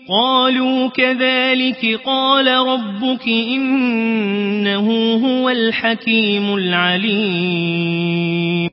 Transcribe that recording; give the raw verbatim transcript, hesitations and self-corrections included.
قالوا كذلك قال ربك إنه هو الحكيم العليم